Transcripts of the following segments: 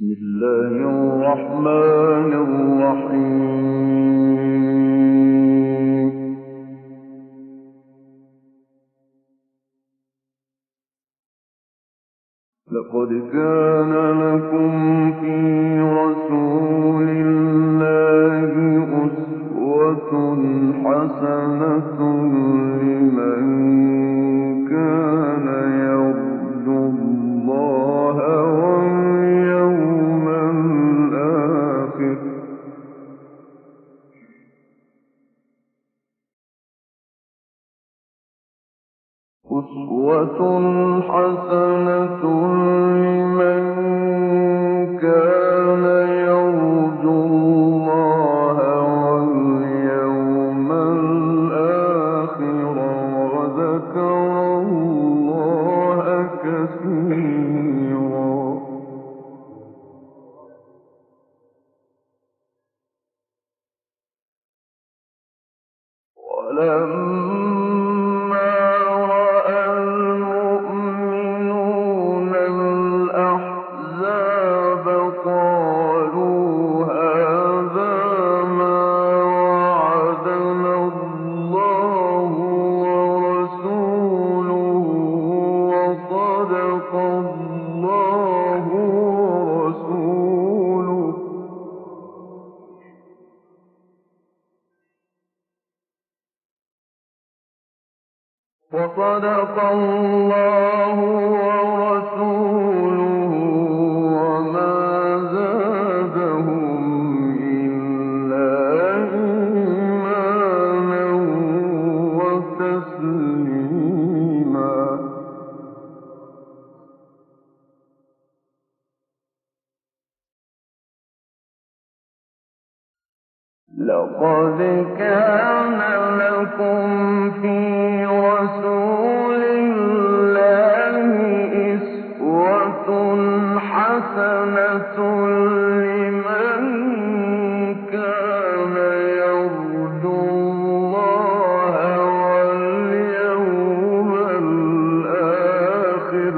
بسم الله الرحمن الرحيم. لقد كان لكم في رسول الله أسوة حسنة لمن كان يرجو الله واليوم الآخر وذكر الله كثيرا. ولما رأى المؤمنون الأحزاب قالوا هذا ما وعدنا الله ورسوله وصدق الله ورسوله وما زادهم إلا إيمانا وتسليما. لقد كان لكم في رسول الله أسوة حسنة لمن كان يرجو الله واليوم الآخر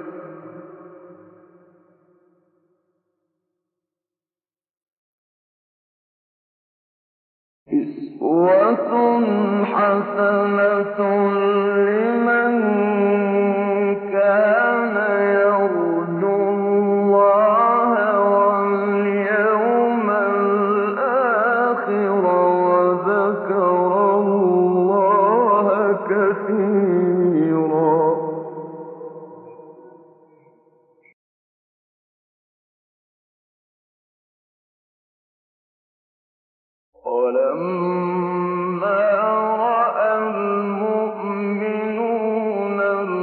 وذكر الله كثيرا. ولما رأى المؤمنون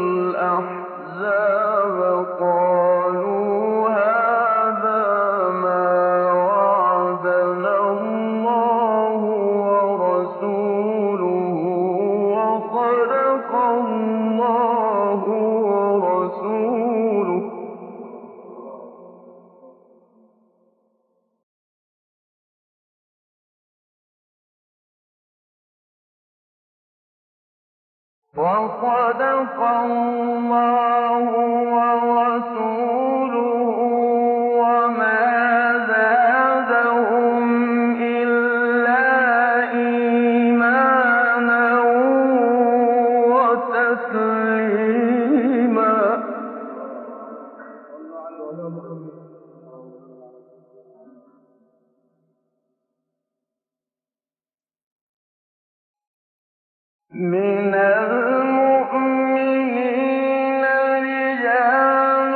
الأحزاب قالوا هذا ما وعدنا الله ورسوله وصدق الله ورسوله وما زادهم إلا إيمانا وتسليما. من المؤمنين رجال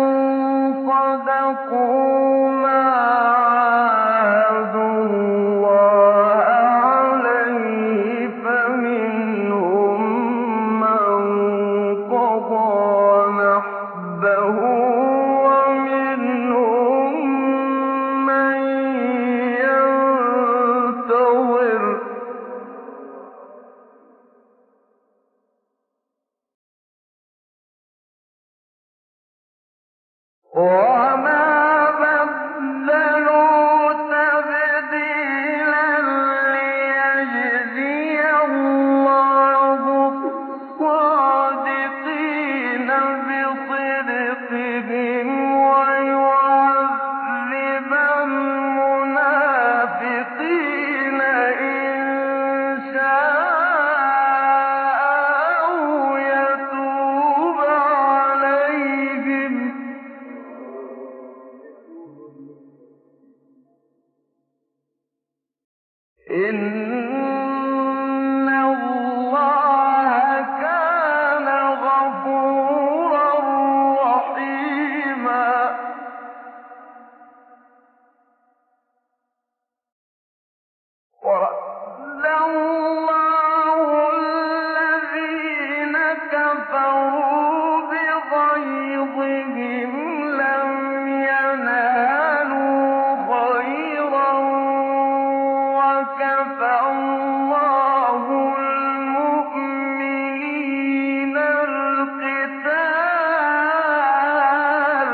صدقوا ما عاهدوا الله عليه فمنهم من قضى نحبه ومنهم من ينتظر وما إِنَّ اللَّهَ كَانَ غَفُورًا رَّحِيمًا وَرَدَّ اللَّهُ الَّذِينَ كَفَرُوا بِغَيْظِهِمْ لَمْ يَنَالُوا خَيْرًا وَكَفَى اللَّهُ الْمُؤْمِنِينَ الْقِتَالَ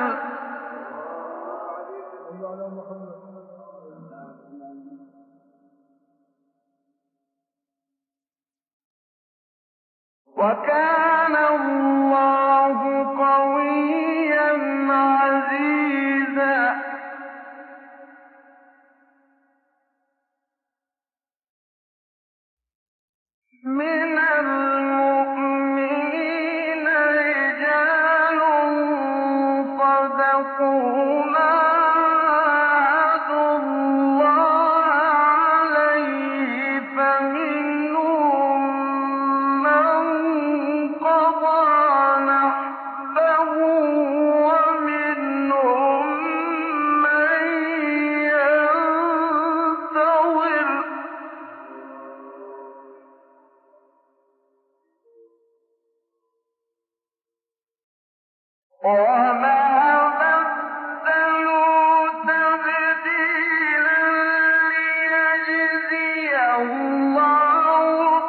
وَكَانَ اللَّهُ قَوِيًّا عَزِيزًا مِنَ الْمُؤْمِنِينَ رِجَالٌ صَدَقُوا مَا عَاهَدُوا اللَّهَ عَلَيْهِ فَمِنْهُم مَّن قَضَىٰ نَحْبَهُ وَمِنْهُم مَّن يَنتَظِرُ وَمَا بَدَّلُوا تَبْدِيلًا لِّيَجْزِيَ اللَّهُ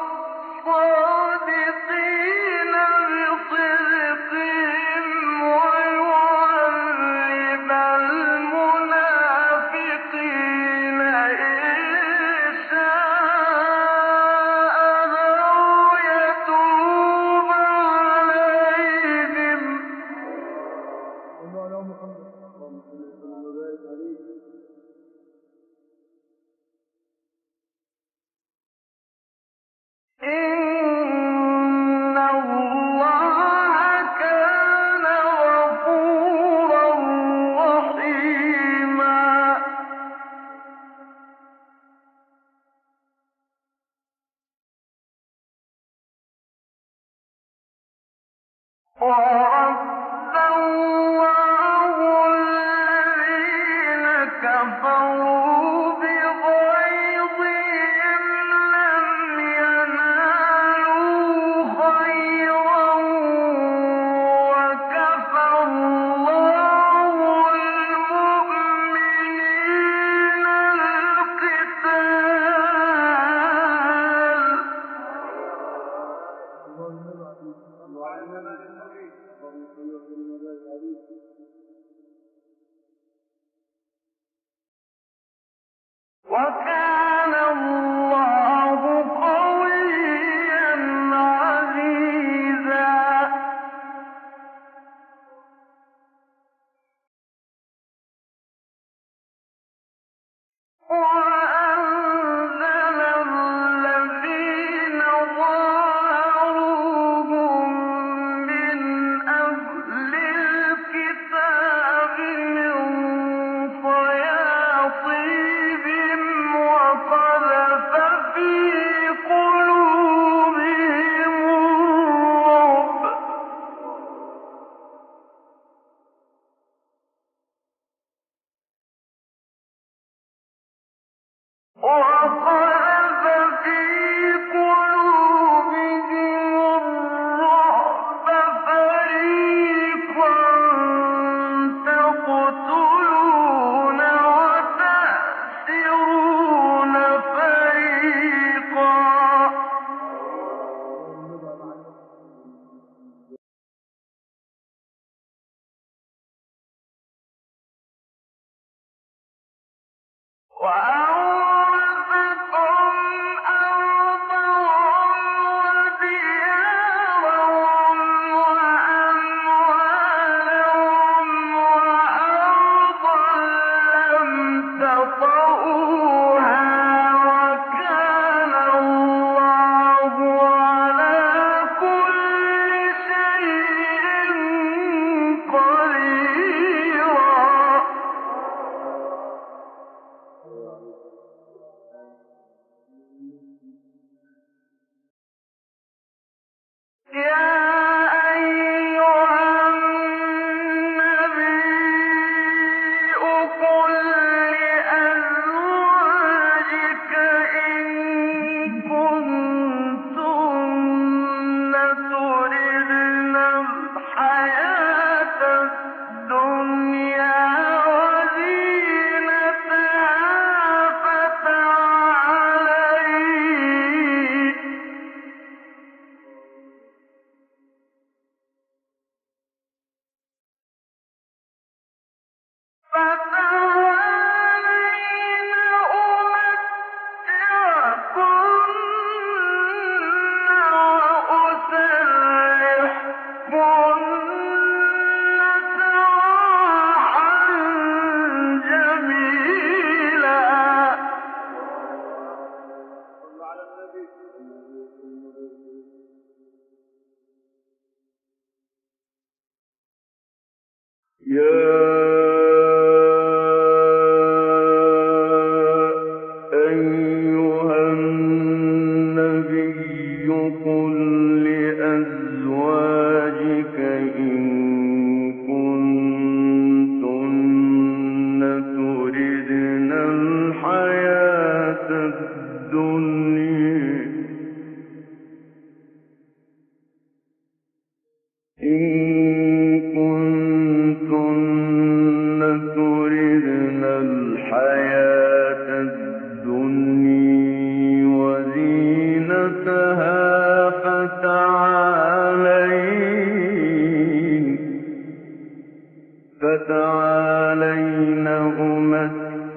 الصَّادِقِينَ بِصِدْقِهِمْ وَيُعَذِّبَ الْمُنَافِقِينَ إِن شَاءَ أَوْ يَتُوبَ عَلَيْهِمْ إِنَّ اللَّهَ كَانَ غَفُورًا رَّحِيمًا وَرَدَّ اللَّهُ الَّذِينَ كَفَرُوا بِغَيْظِهِمْ لَمْ يَنَالُوا خَيْرًا وَكَفَى اللَّهُ الْمُؤْمِنِينَ الْقِتَالَ وَكَانَ اللَّهُ قَوِيًّا عَزِيزًا وَأَنزَلَ الَّذِينَ ظَاهَرُوهُم مِّنْ أَهْلِ الْكِتَابِ مِن صَيَاصِيهِمْ وَقَذَفَ فِي قُلُوبِهِمُ الرُّعْبَ فَرِيقًا تَقْتُلُونَ وَتَأْسِرُونَ فَرِيقًا وَأَوْرَثَكُمْ أَرْضَهُمْ وَدِيَارَهُمْ وَأَمْوَالَهُمْ وَأَرْضًا لَّمْ تَطَئُوهَا وَكَانَ اللَّهُ عَلَىٰ كُلِّ شَيْءٍ قَدِيرًا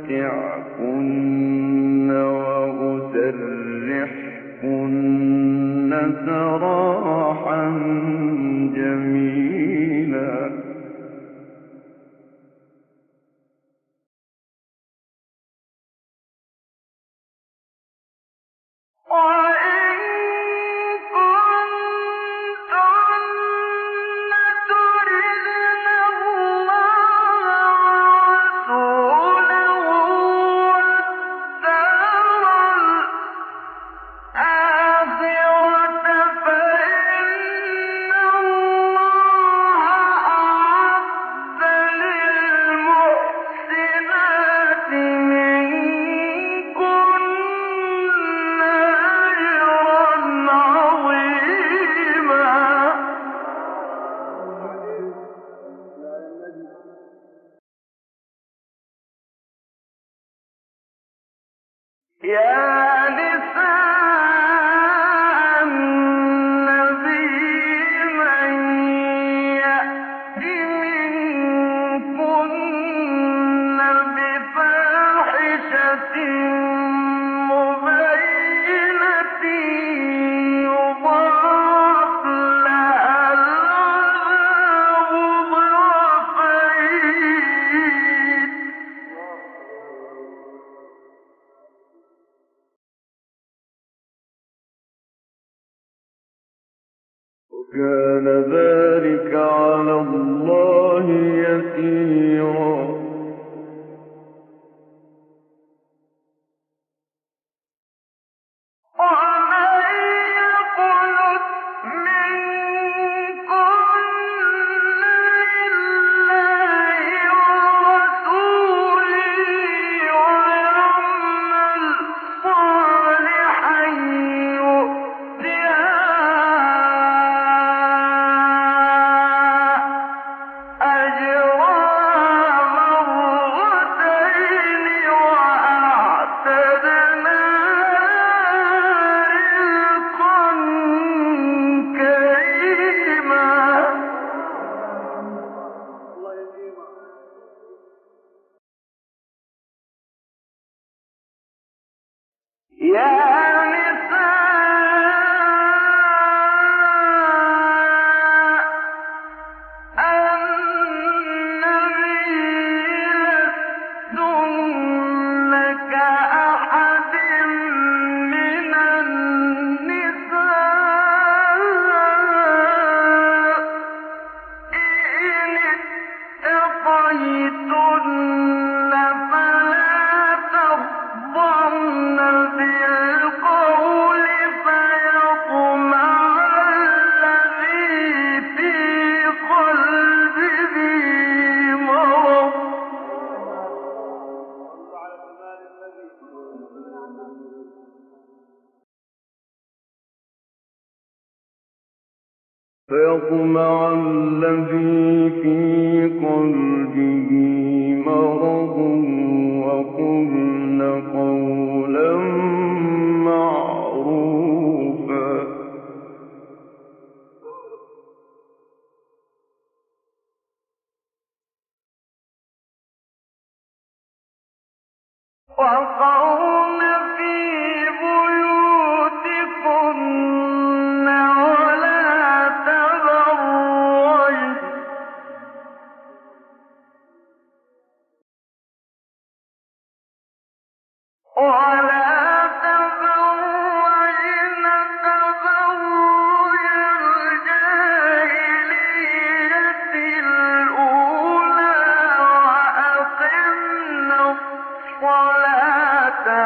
أمتعكن وأسرحكن سراحا جميلا. يا نساء النبي من يأت منكن بفاحشة مبينة يضاعف لها العذاب ضعفين. وكان ذلك على الله يسيرا. ومن يقنت منكن لله ورسوله ويعمل صالحا يؤتها أجرها مرتين وأعتدنا رزقا كريما. يا نساء النبي لستن كأحد من النساء إن اتقيتن فلا تخضعن بالقول فيطمع الذي في قلبه مرض. فيطمع الذي في قلبه مرض وقلن قولا معروفا. وقرن في بيوتكن ولا تبرجن تبرج الجاهلية الأولى وأقمنا الصلاة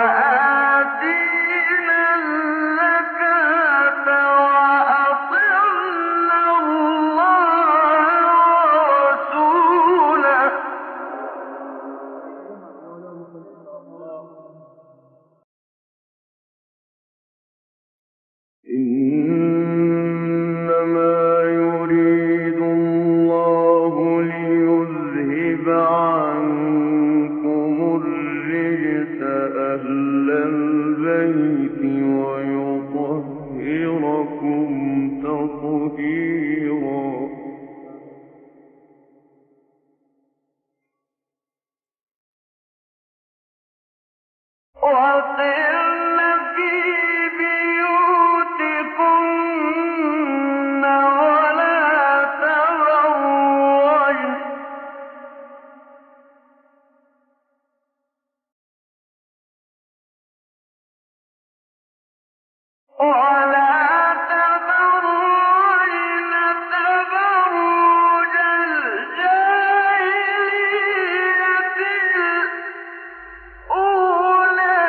وآتينا الزكاة وأطعنا الله ورسوله. إنما يريد الله ليذهب عنكم الرجس وقرن في بيوتكن ولا تبرجن تبرج الجاهلية الأولى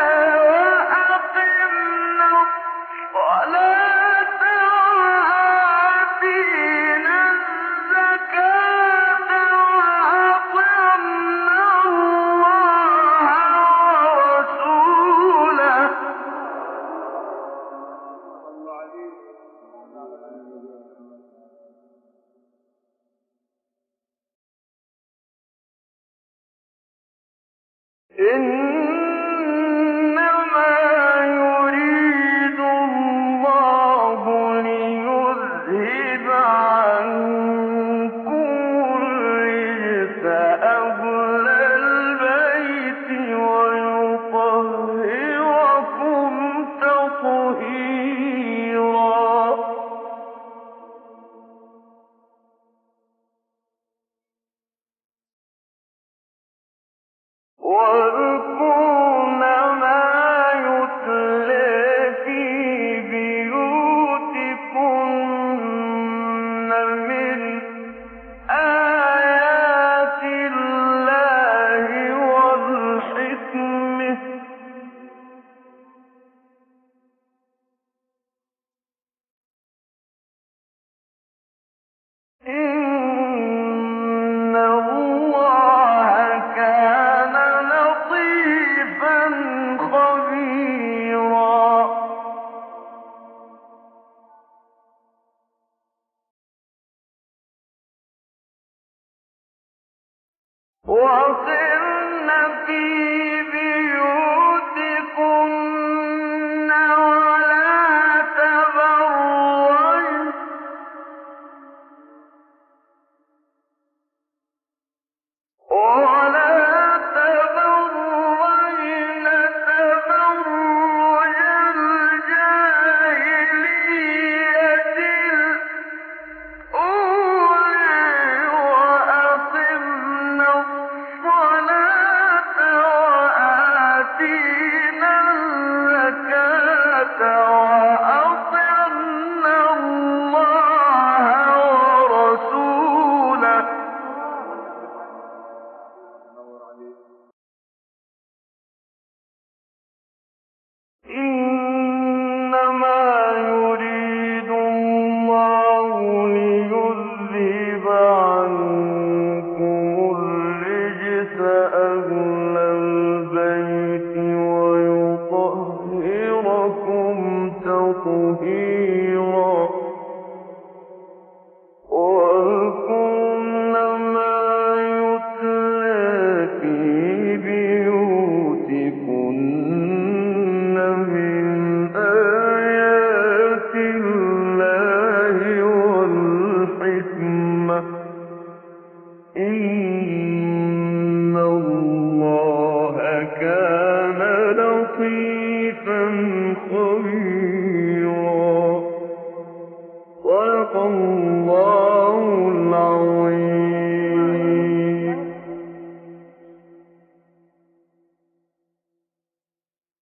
وأقمنا الصلاة وآتينا الزكاة وأطعنا الله ورسوله إنما يريد الله ليذهب عنكم الرجس أهل البيت ويطهركم تطهيرا واذكرن ما يتلى في بيوتكن من آيات الله والحكمة إن الله كان لطيفا خبيرا وقرن في بيوتكن ولا تبرجن تبرج الجاهلية الأولى وأقمنا الصلاة وآتينا الزكاة وأطعنا الله ورسوله إنما يريد الله ليذهب عنكم الرجس أهل البيت ويطهركم تطهيرا واذكرن ما يتلى في بيوتكن من آيات الله والحكمة إن الله كان لطيفا خبيرا صدق الله